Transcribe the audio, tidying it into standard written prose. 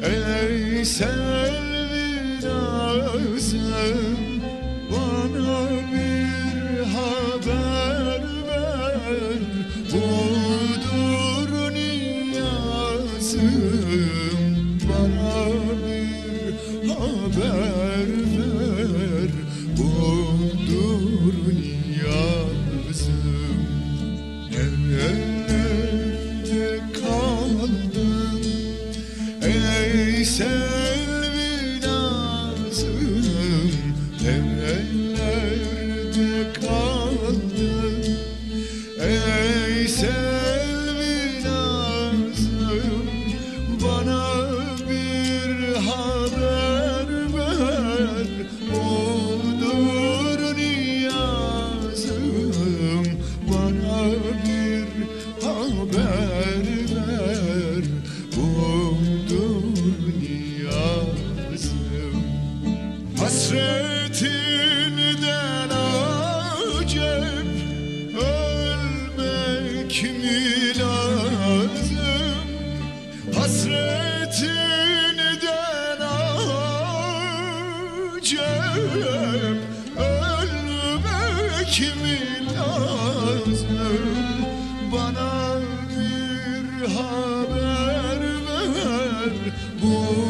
Ey Selvi Nazım, bana bir haber ver. Budur niyazım, bana bir haber ver. Budur niyazım. Nerelerde kaldın ey Selvi Nazım? Nerelerde kaldın ey Selvi Nazım? Bana bir haber ver. Budur niyazım, bana bir haber ver. Budur niyazım. Hasretinden acep ölmek mi lazım? Hasretinden acep ölmek mi lazım? Bana bir haber ver. Bu